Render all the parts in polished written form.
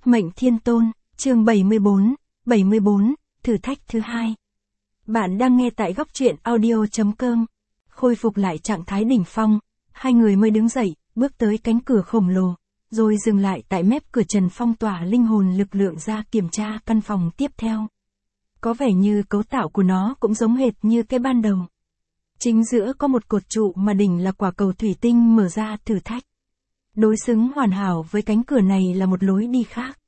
Mệnh Thiên Tôn, chương 74, thử thách thứ 2. Bạn đang nghe tại góc truyện audio.com. Khôi phục lại trạng thái đỉnh phong, hai người mới đứng dậy, bước tới cánh cửa khổng lồ, rồi dừng lại tại mép cửa Trần phong tỏa linh hồn lực lượng ra kiểm tra căn phòng tiếp theo. Có vẻ như cấu tạo của nó cũng giống hệt như cái ban đầu. Chính giữa có một cột trụ mà đỉnh là quả cầu thủy tinh mở ra thử thách. Đối xứng hoàn hảo với cánh cửa này là một lối đi khác.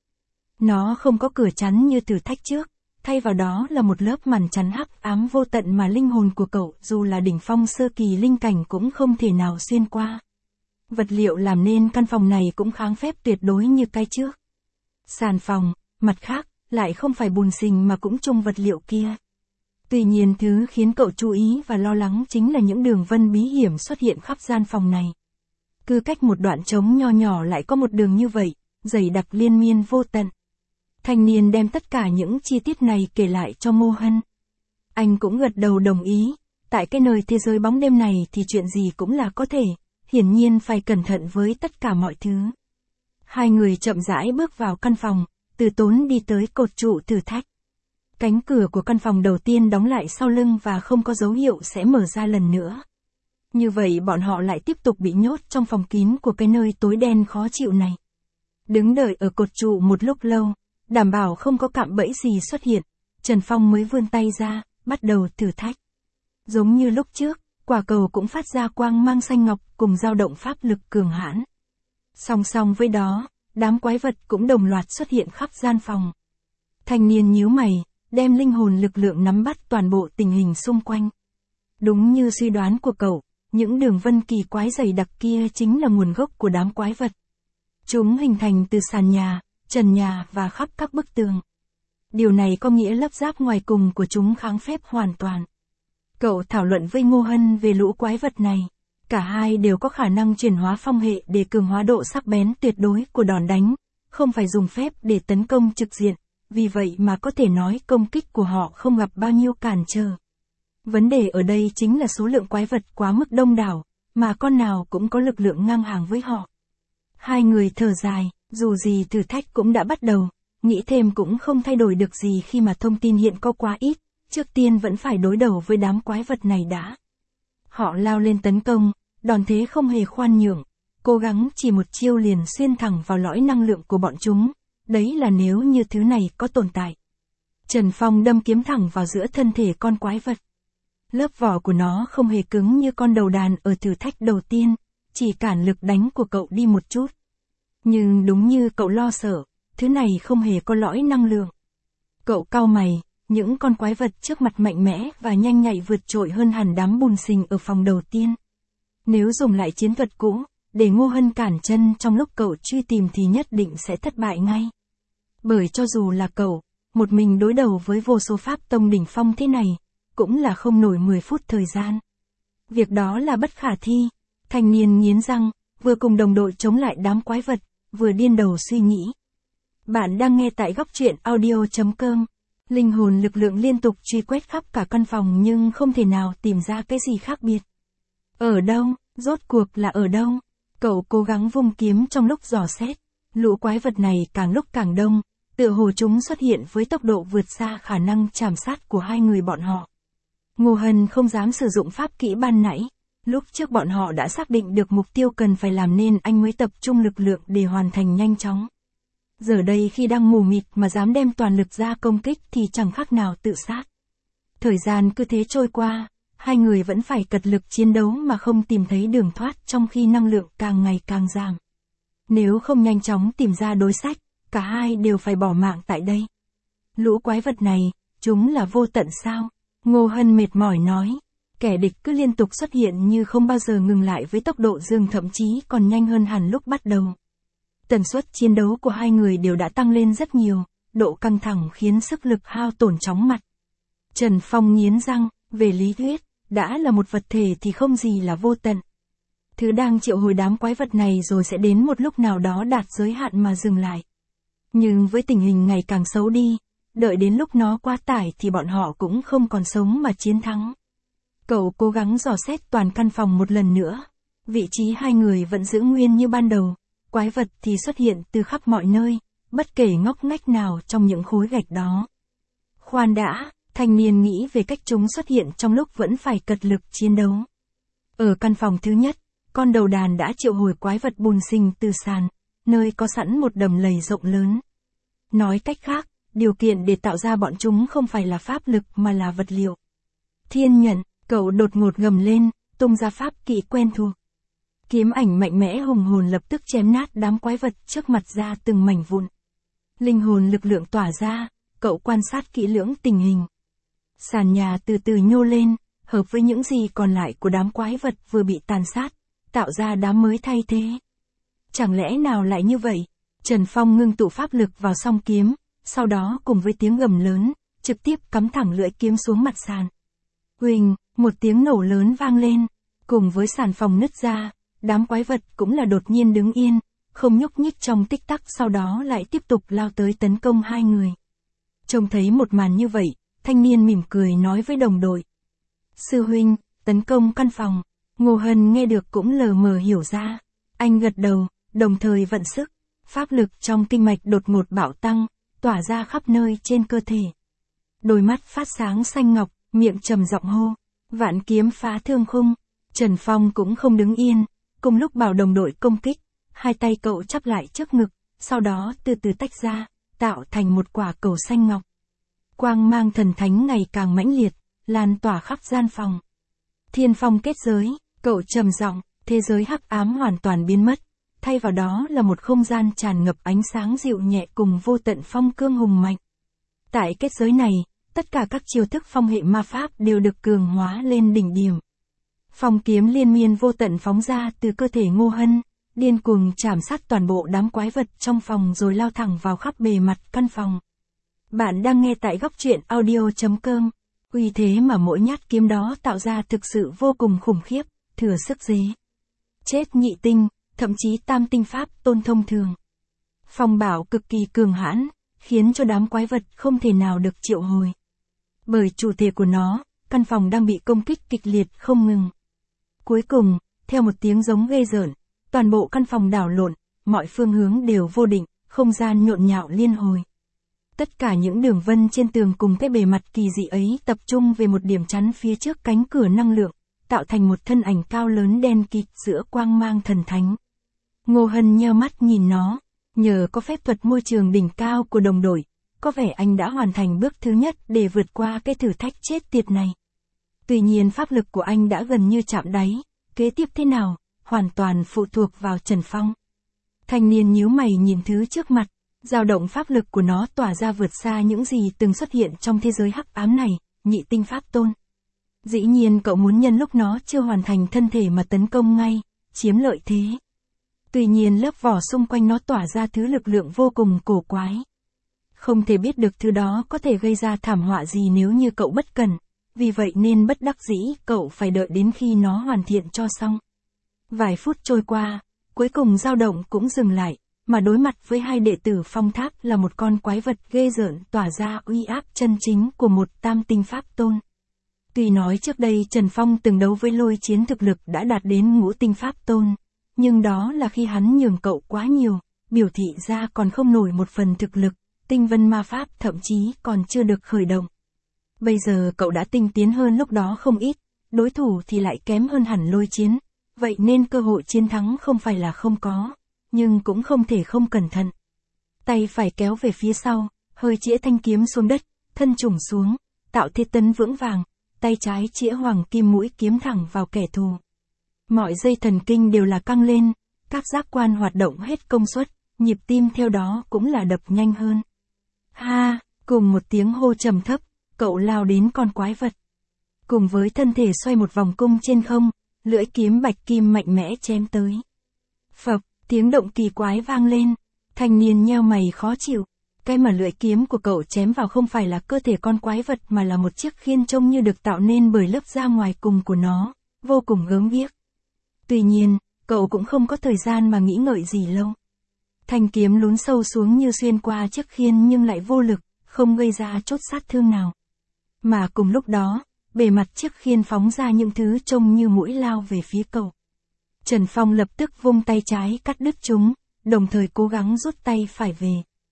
Nó không có cửa chắn như thử thách trước, thay vào đó là một lớp màn chắn hắc ám vô tận mà linh hồn của cậu dù là đỉnh phong sơ kỳ linh cảnh cũng không thể nào xuyên qua. Vật liệu làm nên căn phòng này cũng kháng phép tuyệt đối như cái trước. Sàn phòng, mặt khác, lại không phải bùn xình mà cũng chung vật liệu kia. Tuy nhiên thứ khiến cậu chú ý và lo lắng chính là những đường vân bí hiểm xuất hiện khắp gian phòng này. Cứ cách một đoạn trống nho nhỏ lại có một đường như vậy, dày đặc liên miên vô tận. Thanh niên đem tất cả những chi tiết này kể lại cho Ngô Hân. Anh cũng gật đầu đồng ý, tại cái nơi thế giới bóng đêm này thì chuyện gì cũng là có thể, hiển nhiên phải cẩn thận với tất cả mọi thứ. Hai người chậm rãi bước vào căn phòng, từ tốn đi tới cột trụ thử thách. Cánh cửa của căn phòng đầu tiên đóng lại sau lưng và không có dấu hiệu sẽ mở ra lần nữa. Như vậy bọn họ lại tiếp tục bị nhốt trong phòng kín của cái nơi tối đen khó chịu này. Đứng đợi ở cột trụ một lúc lâu, đảm bảo không có cạm bẫy gì xuất hiện, Trần Phong mới vươn tay ra, bắt đầu thử thách. Giống như lúc trước, quả cầu cũng phát ra quang mang xanh ngọc cùng dao động pháp lực cường hãn. Song song với đó, đám quái vật cũng đồng loạt xuất hiện khắp gian phòng. Thanh niên nhíu mày, đem linh hồn lực lượng nắm bắt toàn bộ tình hình xung quanh. Đúng như suy đoán của cậu, những đường vân kỳ quái dày đặc kia chính là nguồn gốc của đám quái vật. Chúng hình thành từ sàn nhà, trần nhà và khắp các bức tường. Điều này có nghĩa lớp giáp ngoài cùng của chúng kháng phép hoàn toàn. Cậu thảo luận với Ngô Hân về lũ quái vật này. Cả hai đều có khả năng chuyển hóa phong hệ để cường hóa độ sắc bén tuyệt đối của đòn đánh, không phải dùng phép để tấn công trực diện, vì vậy mà có thể nói công kích của họ không gặp bao nhiêu cản trở. Vấn đề ở đây chính là số lượng quái vật quá mức đông đảo, mà con nào cũng có lực lượng ngang hàng với họ. Hai người thở dài, dù gì thử thách cũng đã bắt đầu, nghĩ thêm cũng không thay đổi được gì khi mà thông tin hiện có quá ít, trước tiên vẫn phải đối đầu với đám quái vật này đã. Họ lao lên tấn công, đòn thế không hề khoan nhượng, cố gắng chỉ một chiêu liền xuyên thẳng vào lõi năng lượng của bọn chúng, đấy là nếu như thứ này có tồn tại. Trần Phong đâm kiếm thẳng vào giữa thân thể con quái vật. Lớp vỏ của nó không hề cứng như con đầu đàn ở thử thách đầu tiên, chỉ cản lực đánh của cậu đi một chút. Nhưng đúng như cậu lo sợ, thứ này không hề có lõi năng lượng. Cậu cau mày, những con quái vật trước mặt mạnh mẽ và nhanh nhạy vượt trội hơn hẳn đám bùn xình ở phòng đầu tiên. Nếu dùng lại chiến thuật cũ, để Ngô Hân cản chân trong lúc cậu truy tìm thì nhất định sẽ thất bại ngay. Bởi cho dù là cậu, một mình đối đầu với vô số pháp tông đỉnh phong thế này, cũng là không nổi 10 phút thời gian. Việc đó là bất khả thi. Thanh niên nghiến răng, vừa cùng đồng đội chống lại đám quái vật, vừa điên đầu suy nghĩ. Bạn đang nghe tại góc truyện audio.com. Linh hồn lực lượng liên tục truy quét khắp cả căn phòng nhưng không thể nào tìm ra cái gì khác biệt. Ở đâu, rốt cuộc là ở đâu? Cậu cố gắng vung kiếm trong lúc dò xét. Lũ quái vật này càng lúc càng đông, tựa hồ chúng xuất hiện với tốc độ vượt xa khả năng chạm sát của hai người bọn họ. Ngô Hân không dám sử dụng pháp kỹ ban nãy. Lúc trước bọn họ đã xác định được mục tiêu cần phải làm nên anh mới tập trung lực lượng để hoàn thành nhanh chóng. Giờ đây khi đang mù mịt mà dám đem toàn lực ra công kích thì chẳng khác nào tự sát. Thời gian cứ thế trôi qua, hai người vẫn phải cật lực chiến đấu mà không tìm thấy đường thoát trong khi năng lượng càng ngày càng giảm. Nếu không nhanh chóng tìm ra đối sách, cả hai đều phải bỏ mạng tại đây. Lũ quái vật này, chúng là vô tận sao? Ngô Hân mệt mỏi nói. Kẻ địch cứ liên tục xuất hiện như không bao giờ ngừng lại với tốc độ dường thậm chí còn nhanh hơn hẳn lúc bắt đầu. Tần suất chiến đấu của hai người đều đã tăng lên rất nhiều, độ căng thẳng khiến sức lực hao tổn chóng mặt. Trần Phong nghiến răng, về lý thuyết, đã là một vật thể thì không gì là vô tận. Thứ đang triệu hồi đám quái vật này rồi sẽ đến một lúc nào đó đạt giới hạn mà dừng lại. Nhưng với tình hình ngày càng xấu đi, đợi đến lúc nó quá tải thì bọn họ cũng không còn sống mà chiến thắng. Cậu cố gắng dò xét toàn căn phòng một lần nữa. Vị trí hai người vẫn giữ nguyên như ban đầu, quái vật thì xuất hiện từ khắp mọi nơi, bất kể ngóc ngách nào trong những khối gạch đó. Khoan đã, thanh niên nghĩ về cách chúng xuất hiện trong lúc vẫn phải cật lực chiến đấu. Ở căn phòng thứ nhất, con đầu đàn đã triệu hồi quái vật bùn sinh từ sàn, nơi có sẵn một đầm lầy rộng lớn. Nói cách khác, điều kiện để tạo ra bọn chúng không phải là pháp lực mà là vật liệu. Thiên nhận, cậu đột ngột gầm lên, tung ra pháp kỹ quen thuộc. Kiếm ảnh mạnh mẽ hùng hồn lập tức chém nát đám quái vật trước mặt ra từng mảnh vụn. Linh hồn lực lượng tỏa ra, cậu quan sát kỹ lưỡng tình hình. Sàn nhà từ từ nhô lên, hợp với những gì còn lại của đám quái vật vừa bị tàn sát, tạo ra đám mới thay thế. Chẳng lẽ nào lại như vậy? Trần Phong ngưng tụ pháp lực vào song kiếm, sau đó cùng với tiếng gầm lớn, trực tiếp cắm thẳng lưỡi kiếm xuống mặt sàn. Huỳnh, một tiếng nổ lớn vang lên, cùng với sàn phòng nứt ra, đám quái vật cũng là đột nhiên đứng yên, không nhúc nhích trong tích tắc, sau đó lại tiếp tục lao tới tấn công hai người. Trông thấy một màn như vậy, thanh niên mỉm cười nói với đồng đội. Sư huynh, tấn công căn phòng. Ngô Hân nghe được cũng lờ mờ hiểu ra. Anh gật đầu, đồng thời vận sức. Pháp lực trong kinh mạch đột ngột bạo tăng, tỏa ra khắp nơi trên cơ thể. Đôi mắt phát sáng xanh ngọc, miệng trầm giọng hô. Vạn kiếm phá thương khung. Trần Phong cũng không đứng yên, cùng lúc bảo đồng đội công kích, hai tay cậu chắp lại trước ngực, sau đó từ từ tách ra, tạo thành một quả cầu xanh ngọc. Quang mang thần thánh ngày càng mãnh liệt, lan tỏa khắp gian phòng. Thiên phong kết giới, cậu trầm giọng, thế giới hắc ám hoàn toàn biến mất, thay vào đó là một không gian tràn ngập ánh sáng dịu nhẹ cùng vô tận phong cương hùng mạnh. Tại kết giới này, tất cả các chiêu thức phong hệ ma pháp đều được cường hóa lên đỉnh điểm. Phong kiếm liên miên vô tận phóng ra từ cơ thể Ngô Hân, điên cuồng chảm sát toàn bộ đám quái vật trong phòng rồi lao thẳng vào khắp bề mặt căn phòng. Bạn đang nghe tại góc truyện audio.com. Uy thế mà mỗi nhát kiếm đó tạo ra thực sự vô cùng khủng khiếp, thừa sức dế. Chết nhị tinh, thậm chí tam tinh pháp tôn thông thường. Phong bảo cực kỳ cường hãn, khiến cho đám quái vật không thể nào được triệu hồi. Bởi chủ thể của nó, căn phòng đang bị công kích kịch liệt không ngừng. Cuối cùng, theo một tiếng giống ghê rợn, toàn bộ căn phòng đảo lộn, mọi phương hướng đều vô định, không gian nhộn nhạo liên hồi. Tất cả những đường vân trên tường cùng cái bề mặt kỳ dị ấy tập trung về một điểm chắn phía trước cánh cửa năng lượng, tạo thành một thân ảnh cao lớn đen kịt giữa quang mang thần thánh. Ngô Hân nheo mắt nhìn nó, nhờ có phép thuật môi trường đỉnh cao của đồng đội, có vẻ anh đã hoàn thành bước thứ nhất để vượt qua cái thử thách chết tiệt này. Tuy nhiên pháp lực của anh đã gần như chạm đáy, kế tiếp thế nào, hoàn toàn phụ thuộc vào Trần Phong. Thanh niên nhíu mày nhìn thứ trước mặt, dao động pháp lực của nó tỏa ra vượt xa những gì từng xuất hiện trong thế giới hắc ám này, nhị tinh pháp tôn. Dĩ nhiên cậu muốn nhân lúc nó chưa hoàn thành thân thể mà tấn công ngay, chiếm lợi thế. Tuy nhiên lớp vỏ xung quanh nó tỏa ra thứ lực lượng vô cùng cổ quái. Không thể biết được thứ đó có thể gây ra thảm họa gì nếu như cậu bất cẩn, vì vậy nên bất đắc dĩ cậu phải đợi đến khi nó hoàn thiện cho xong. Vài phút trôi qua, cuối cùng dao động cũng dừng lại, mà đối mặt với hai đệ tử phong tháp là một con quái vật ghê rợn tỏa ra uy áp chân chính của một tam tinh pháp tôn. Tuy nói trước đây Trần Phong từng đấu với Lôi Chiến thực lực đã đạt đến ngũ tinh pháp tôn, nhưng đó là khi hắn nhường cậu quá nhiều, biểu thị ra còn không nổi một phần thực lực, tinh vân ma pháp thậm chí còn chưa được khởi động. Bây giờ cậu đã tinh tiến hơn lúc đó không ít, đối thủ thì lại kém hơn hẳn Lôi Chiến, vậy nên cơ hội chiến thắng không phải là không có, nhưng cũng không thể không cẩn thận. Tay phải kéo về phía sau, hơi chĩa thanh kiếm xuống đất, thân trùng xuống, tạo thế tấn vững vàng, tay trái chĩa hoàng kim mũi kiếm thẳng vào kẻ thù. Mọi dây thần kinh đều là căng lên, các giác quan hoạt động hết công suất, nhịp tim theo đó cũng là đập nhanh hơn. Ha, cùng một tiếng hô trầm thấp, cậu lao đến con quái vật. Cùng với thân thể xoay một vòng cung trên không, lưỡi kiếm bạch kim mạnh mẽ chém tới. Phập, tiếng động kỳ quái vang lên, thanh niên nheo mày khó chịu. Cái mà lưỡi kiếm của cậu chém vào không phải là cơ thể con quái vật mà là một chiếc khiên trông như được tạo nên bởi lớp da ngoài cùng của nó, vô cùng gớm ghiếc. Tuy nhiên, cậu cũng không có thời gian mà nghĩ ngợi gì lâu. Thanh kiếm lún sâu xuống như xuyên qua chiếc khiên nhưng lại vô lực, không gây ra chốt sát thương nào. Mà cùng lúc đó, bề mặt chiếc khiên phóng ra những thứ trông như mũi lao về phía cậu. Trần Phong lập tức vung tay trái cắt đứt chúng, đồng thời cố gắng rút tay phải về.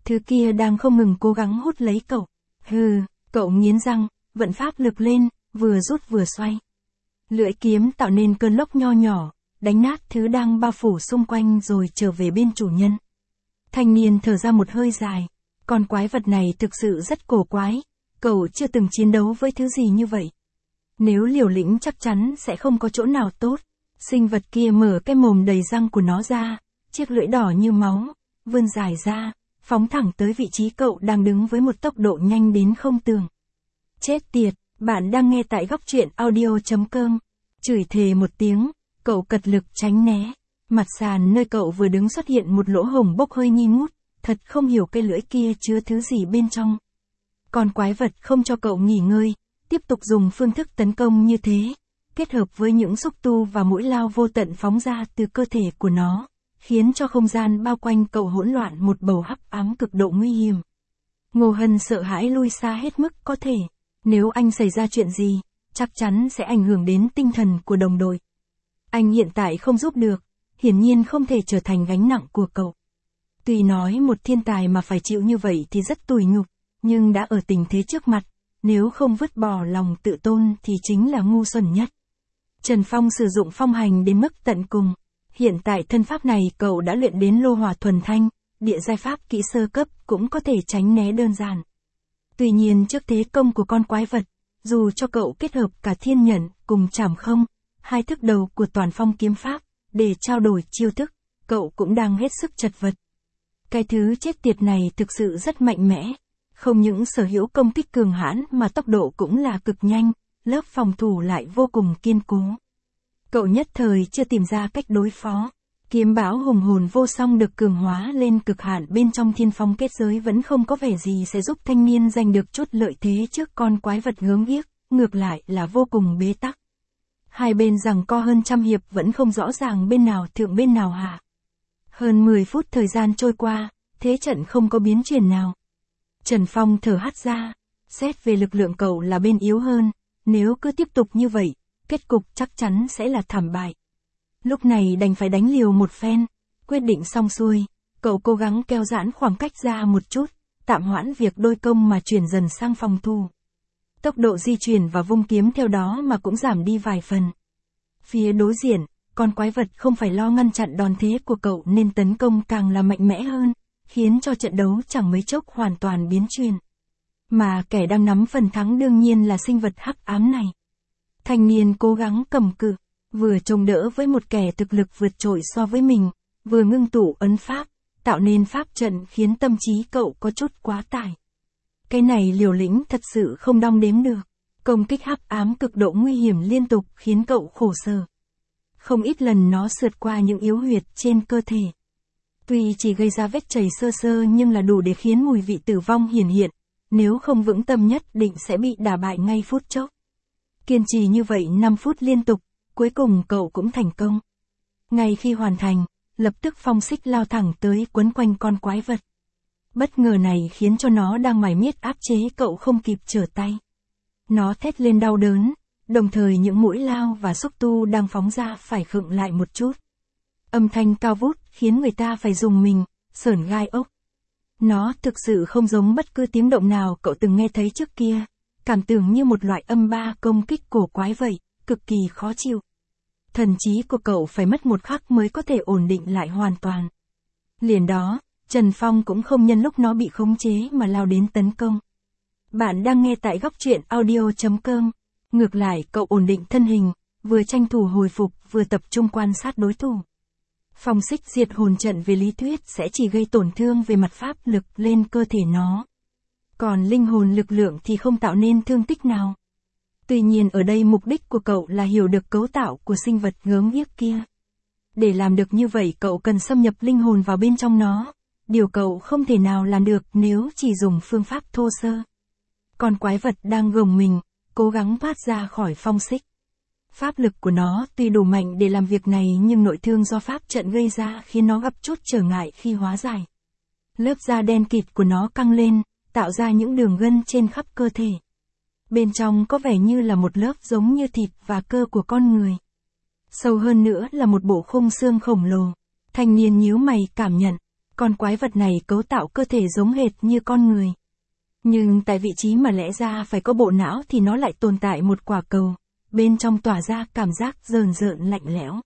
Thứ kia đang không ngừng cố gắng hút lấy cậu. Hừ, cậu nghiến răng, vận pháp lực lên, vừa rút vừa xoay. Lưỡi kiếm tạo nên cơn lốc nho nhỏ, đánh nát thứ đang bao phủ xung quanh rồi trở về bên chủ nhân. Thanh niên thở ra một hơi dài. Con quái vật này thực sự rất cổ quái. Cậu chưa từng chiến đấu với thứ gì như vậy. Nếu liều lĩnh chắc chắn sẽ không có chỗ nào tốt. Sinh vật kia mở cái mồm đầy răng của nó ra, chiếc lưỡi đỏ như máu, vươn dài ra, phóng thẳng tới vị trí cậu đang đứng với một tốc độ nhanh đến không tưởng. Chết tiệt, bạn đang nghe tại góc truyện audio.com. Chửi thề một tiếng, cậu cật lực tránh né. Mặt sàn nơi cậu vừa đứng xuất hiện một lỗ hổng bốc hơi nghi ngút, thật không hiểu cây lưỡi kia chứa thứ gì bên trong. Con quái vật không cho cậu nghỉ ngơi, tiếp tục dùng phương thức tấn công như thế, kết hợp với những xúc tu và mũi lao vô tận phóng ra từ cơ thể của nó, khiến cho không gian bao quanh cậu hỗn loạn một bầu hắc ám cực độ nguy hiểm. Ngô Hân sợ hãi lui xa hết mức có thể, nếu anh xảy ra chuyện gì, chắc chắn sẽ ảnh hưởng đến tinh thần của đồng đội. Anh hiện tại không giúp được, hiển nhiên không thể trở thành gánh nặng của cậu. Tuy nói một thiên tài mà phải chịu như vậy thì rất tủi nhục, nhưng đã ở tình thế trước mặt, nếu không vứt bỏ lòng tự tôn thì chính là ngu xuẩn nhất. Trần Phong sử dụng phong hành đến mức tận cùng. Hiện tại thân pháp này cậu đã luyện đến lô hỏa thuần thanh, địa giai pháp kỹ sơ cấp cũng có thể tránh né đơn giản. Tuy nhiên trước thế công của con quái vật, dù cho cậu kết hợp cả thiên nhận cùng trảm không, hai thức đầu của toàn phong kiếm pháp, để trao đổi chiêu thức, cậu cũng đang hết sức chật vật. Cái thứ chết tiệt này thực sự rất mạnh mẽ, không những sở hữu công kích cường hãn mà tốc độ cũng là cực nhanh, lớp phòng thủ lại vô cùng kiên cố. Cậu nhất thời chưa tìm ra cách đối phó. Kiếm bão hùng hồn vô song được cường hóa lên cực hạn bên trong thiên phong kết giới vẫn không có vẻ gì sẽ giúp thanh niên giành được chút lợi thế trước con quái vật gớm ghiếc, ngược lại là vô cùng bế tắc. Hai bên giằng co hơn trăm hiệp vẫn không rõ ràng bên nào thượng bên nào hạ. Hơn 10 phút thời gian trôi qua, thế trận không có biến chuyển nào. Trần Phong thở hắt ra, xét về lực lượng cậu là bên yếu hơn, nếu cứ tiếp tục như vậy, kết cục chắc chắn sẽ là thảm bại. Lúc này đành phải đánh liều một phen, quyết định xong xuôi, cậu cố gắng kéo giãn khoảng cách ra một chút, tạm hoãn việc đôi công mà chuyển dần sang phòng thủ. Tốc độ di chuyển và vung kiếm theo đó mà cũng giảm đi vài phần. Phía đối diện, con quái vật không phải lo ngăn chặn đòn thế của cậu nên tấn công càng là mạnh mẽ hơn, khiến cho trận đấu chẳng mấy chốc hoàn toàn biến chuyển. Mà kẻ đang nắm phần thắng đương nhiên là sinh vật hắc ám này. Thanh niên cố gắng cầm cự, vừa chống đỡ với một kẻ thực lực vượt trội so với mình, vừa ngưng tụ ấn pháp, tạo nên pháp trận khiến tâm trí cậu có chút quá tải. Cái này liều lĩnh thật sự không đong đếm được, công kích hắc ám cực độ nguy hiểm liên tục khiến cậu khổ sở. Không ít lần nó sượt qua những yếu huyệt trên cơ thể. Tuy chỉ gây ra vết chảy sơ sơ nhưng là đủ để khiến mùi vị tử vong hiển hiện, nếu không vững tâm nhất định sẽ bị đả bại ngay phút chốc. Kiên trì như vậy 5 phút liên tục, cuối cùng cậu cũng thành công. Ngay khi hoàn thành, lập tức phong xích lao thẳng tới quấn quanh con quái vật. Bất ngờ này khiến cho nó đang mải miết áp chế cậu không kịp trở tay. Nó thét lên đau đớn, đồng thời những mũi lao và xúc tu đang phóng ra phải khựng lại một chút. Âm thanh cao vút khiến người ta phải rùng mình, sởn gai ốc. Nó thực sự không giống bất cứ tiếng động nào cậu từng nghe thấy trước kia, cảm tưởng như một loại âm ba công kích cổ quái vậy, cực kỳ khó chịu. Thần trí của cậu phải mất một khắc mới có thể ổn định lại hoàn toàn. Liền đó, Trần Phong cũng không nhân lúc nó bị khống chế mà lao đến tấn công. Bạn đang nghe tại góc truyện audio.com. Ngược lại cậu ổn định thân hình, vừa tranh thủ hồi phục vừa tập trung quan sát đối thủ. Phong xích diệt hồn trận về lý thuyết sẽ chỉ gây tổn thương về mặt pháp lực lên cơ thể nó. Còn linh hồn lực lượng thì không tạo nên thương tích nào. Tuy nhiên ở đây mục đích của cậu là hiểu được cấu tạo của sinh vật gớm ghiếc kia. Để làm được như vậy cậu cần xâm nhập linh hồn vào bên trong nó. Điều cậu không thể nào làm được nếu chỉ dùng phương pháp thô sơ. Con quái vật đang gồng mình, cố gắng thoát ra khỏi phong xích. Pháp lực của nó tuy đủ mạnh để làm việc này nhưng nội thương do pháp trận gây ra khiến nó gặp chút trở ngại khi hóa giải. Lớp da đen kịt của nó căng lên, tạo ra những đường gân trên khắp cơ thể. Bên trong có vẻ như là một lớp giống như thịt và cơ của con người. Sâu hơn nữa là một bộ khung xương khổng lồ. Thanh niên nhíu mày cảm nhận, Con quái vật này cấu tạo cơ thể giống hệt như con người. Nhưng tại vị trí mà lẽ ra phải có bộ não thì nó lại tồn tại một quả cầu, bên trong tỏa ra cảm giác rờn rợn lạnh lẽo.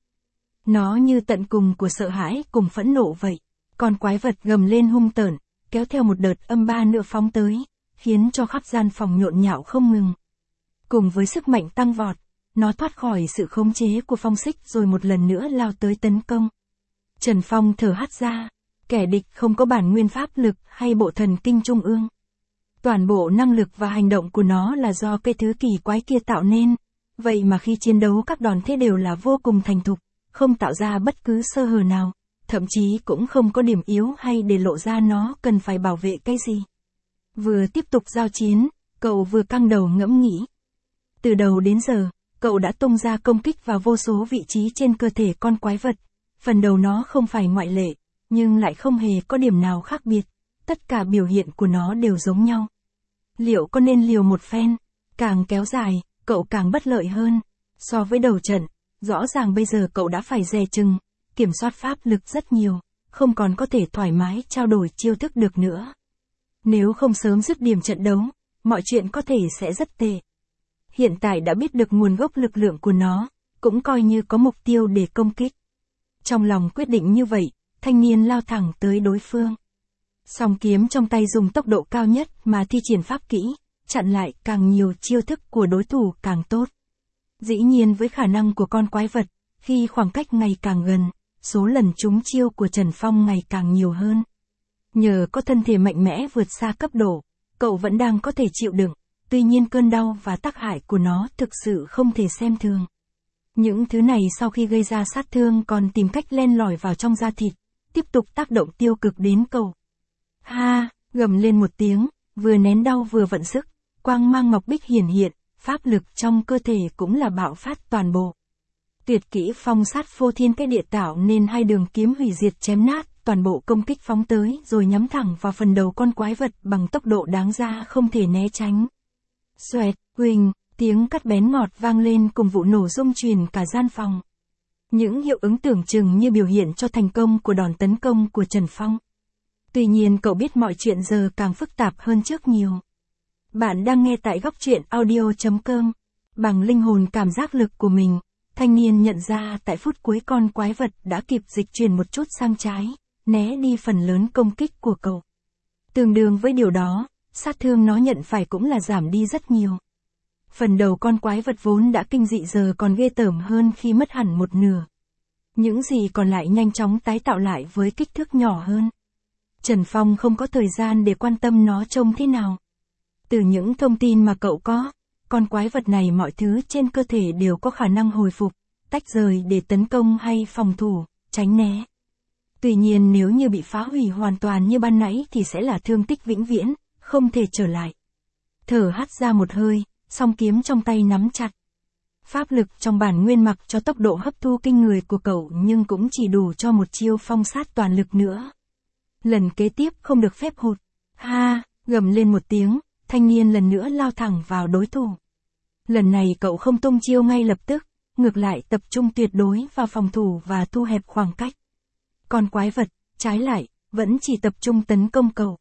Nó như tận cùng của sợ hãi cùng phẫn nộ vậy. Con quái vật gầm lên hung tợn, kéo theo một đợt âm ba nữa phóng tới, khiến cho khắp gian phòng nhộn nhạo không ngừng. Cùng với sức mạnh tăng vọt, nó thoát khỏi sự khống chế của Phong Xích rồi một lần nữa lao tới tấn công. Trần Phong thở hắt ra, kẻ địch không có bản nguyên pháp lực hay bộ thần kinh trung ương. Toàn bộ năng lực và hành động của nó là do cái thứ kỳ quái kia tạo nên, vậy mà khi chiến đấu các đòn thế đều là vô cùng thành thục, không tạo ra bất cứ sơ hở nào, thậm chí cũng không có điểm yếu hay để lộ ra nó cần phải bảo vệ cái gì. Vừa tiếp tục giao chiến, cậu vừa căng đầu ngẫm nghĩ. Từ đầu đến giờ, cậu đã tung ra công kích vào vô số vị trí trên cơ thể con quái vật. Phần đầu nó không phải ngoại lệ, nhưng lại không hề có điểm nào khác biệt. Tất cả biểu hiện của nó đều giống nhau. Liệu có nên liều một phen? Càng kéo dài, cậu càng bất lợi hơn. So với đầu trận, rõ ràng bây giờ cậu đã phải dè chừng, kiểm soát pháp lực rất nhiều, không còn có thể thoải mái trao đổi chiêu thức được nữa. Nếu không sớm dứt điểm trận đấu, mọi chuyện có thể sẽ rất tệ. Hiện tại đã biết được nguồn gốc lực lượng của nó, cũng coi như có mục tiêu để công kích. Trong lòng quyết định như vậy, thanh niên lao thẳng tới đối phương. Song kiếm trong tay dùng tốc độ cao nhất mà thi triển pháp kỹ, chặn lại càng nhiều chiêu thức của đối thủ càng tốt. Dĩ nhiên với khả năng của con quái vật, khi khoảng cách ngày càng gần, số lần trúng chiêu của Trần Phong ngày càng nhiều hơn. Nhờ có thân thể mạnh mẽ vượt xa cấp độ, cậu vẫn đang có thể chịu đựng, tuy nhiên cơn đau và tác hại của nó thực sự không thể xem thường. Những thứ này sau khi gây ra sát thương còn tìm cách len lỏi vào trong da thịt, tiếp tục tác động tiêu cực đến cậu. Ha, gầm lên một tiếng, vừa nén đau vừa vận sức, quang mang ngọc bích hiển hiện, pháp lực trong cơ thể cũng là bạo phát toàn bộ. Tuyệt kỹ phong sát phô thiên cái địa tạo nên hai đường kiếm hủy diệt chém nát, toàn bộ công kích phóng tới rồi nhắm thẳng vào phần đầu con quái vật bằng tốc độ đáng ra không thể né tránh. Xoẹt, huỳnh, tiếng cắt bén ngọt vang lên cùng vụ nổ rung truyền cả gian phòng. Những hiệu ứng tưởng chừng như biểu hiện cho thành công của đòn tấn công của Trần Phong. Tuy nhiên cậu biết mọi chuyện giờ càng phức tạp hơn trước nhiều. Bạn đang nghe tại góc truyện audio.com. Bằng linh hồn cảm giác lực của mình, thanh niên nhận ra tại phút cuối con quái vật đã kịp dịch chuyển một chút sang trái, né đi phần lớn công kích của cậu. Tương đương với điều đó, sát thương nó nhận phải cũng là giảm đi rất nhiều. Phần đầu con quái vật vốn đã kinh dị giờ còn ghê tởm hơn khi mất hẳn một nửa. Những gì còn lại nhanh chóng tái tạo lại với kích thước nhỏ hơn. Trần Phong không có thời gian để quan tâm nó trông thế nào. Từ những thông tin mà cậu có, con quái vật này mọi thứ trên cơ thể đều có khả năng hồi phục, tách rời để tấn công hay phòng thủ, tránh né. Tuy nhiên nếu như bị phá hủy hoàn toàn như ban nãy thì sẽ là thương tích vĩnh viễn, không thể trở lại. Thở hắt ra một hơi, song kiếm trong tay nắm chặt. Pháp lực trong bản nguyên mặc cho tốc độ hấp thu kinh người của cậu nhưng cũng chỉ đủ cho một chiêu phong sát toàn lực nữa. Lần kế tiếp không được phép hụt. Ha, gầm lên một tiếng, thanh niên lần nữa lao thẳng vào đối thủ. Lần này cậu không tung chiêu ngay lập tức, ngược lại tập trung tuyệt đối vào phòng thủ và thu hẹp khoảng cách. Còn quái vật, trái lại, vẫn chỉ tập trung tấn công cậu.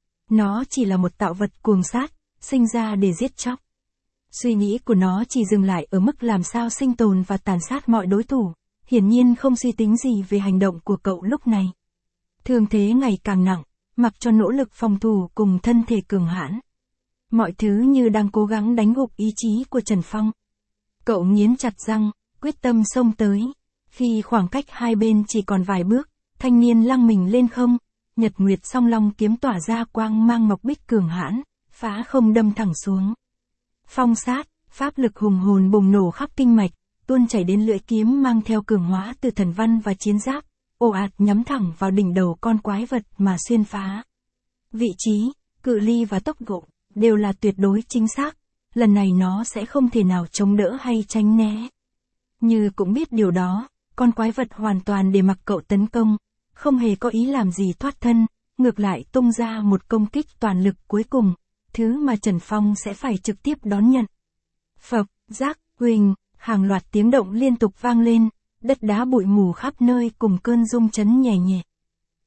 Nó chỉ là một tạo vật cuồng sát, sinh ra để giết chóc. Suy nghĩ của nó chỉ dừng lại ở mức làm sao sinh tồn và tàn sát mọi đối thủ, hiển nhiên không suy tính gì về hành động của cậu lúc này. Thương thế ngày càng nặng, mặc cho nỗ lực phòng thủ cùng thân thể cường hãn. Mọi thứ như đang cố gắng đánh gục ý chí của Trần Phong. Cậu nghiến chặt răng, quyết tâm xông tới. Khi khoảng cách hai bên chỉ còn vài bước, thanh niên lăng mình lên không, nhật nguyệt song long kiếm tỏa ra quang mang ngọc bích cường hãn, phá không đâm thẳng xuống. Phong sát, pháp lực hùng hồn bùng nổ khắp kinh mạch, tuôn chảy đến lưỡi kiếm mang theo cường hóa từ thần văn và chiến giáp, ồ ạt nhắm thẳng vào đỉnh đầu con quái vật mà xuyên phá. Vị trí, cự ly và tốc độ đều là tuyệt đối chính xác, lần này nó sẽ không thể nào chống đỡ hay tránh né. Như cũng biết điều đó, con quái vật hoàn toàn để mặc cậu tấn công, không hề có ý làm gì thoát thân, ngược lại tung ra một công kích toàn lực cuối cùng, thứ mà Trần Phong sẽ phải trực tiếp đón nhận. Phập, rác, huỳnh, hàng loạt tiếng động liên tục vang lên, đất đá bụi mù khắp nơi cùng cơn rung chấn nhẹ nhẹ.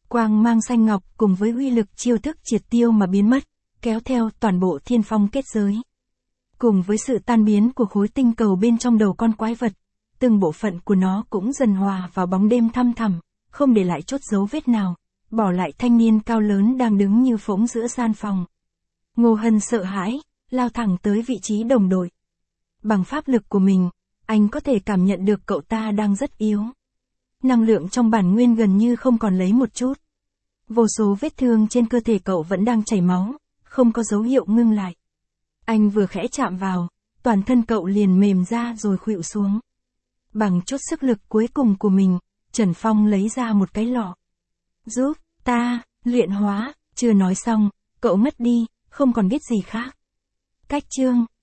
Quang mang xanh ngọc cùng với uy lực chiêu thức triệt tiêu mà biến mất, kéo theo toàn bộ thiên phong kết giới. Cùng với sự tan biến của khối tinh cầu bên trong đầu con quái vật, từng bộ phận của nó cũng dần hòa vào bóng đêm thăm thẳm, không để lại chốt dấu vết nào, bỏ lại thanh niên cao lớn đang đứng như phỗng giữa gian phòng. Ngô Hân sợ hãi, lao thẳng tới vị trí đồng đội. Bằng pháp lực của mình, anh có thể cảm nhận được cậu ta đang rất yếu. Năng lượng trong bản nguyên gần như không còn lấy một chút. Vô số vết thương trên cơ thể cậu vẫn đang chảy máu, không có dấu hiệu ngưng lại. Anh vừa khẽ chạm vào, toàn thân cậu liền mềm ra rồi khuỵu xuống. Bằng chút sức lực cuối cùng của mình, Trần Phong lấy ra một cái lọ. Giúp ta luyện hóa, chưa nói xong, cậu mất đi, không còn biết gì khác. Cách chương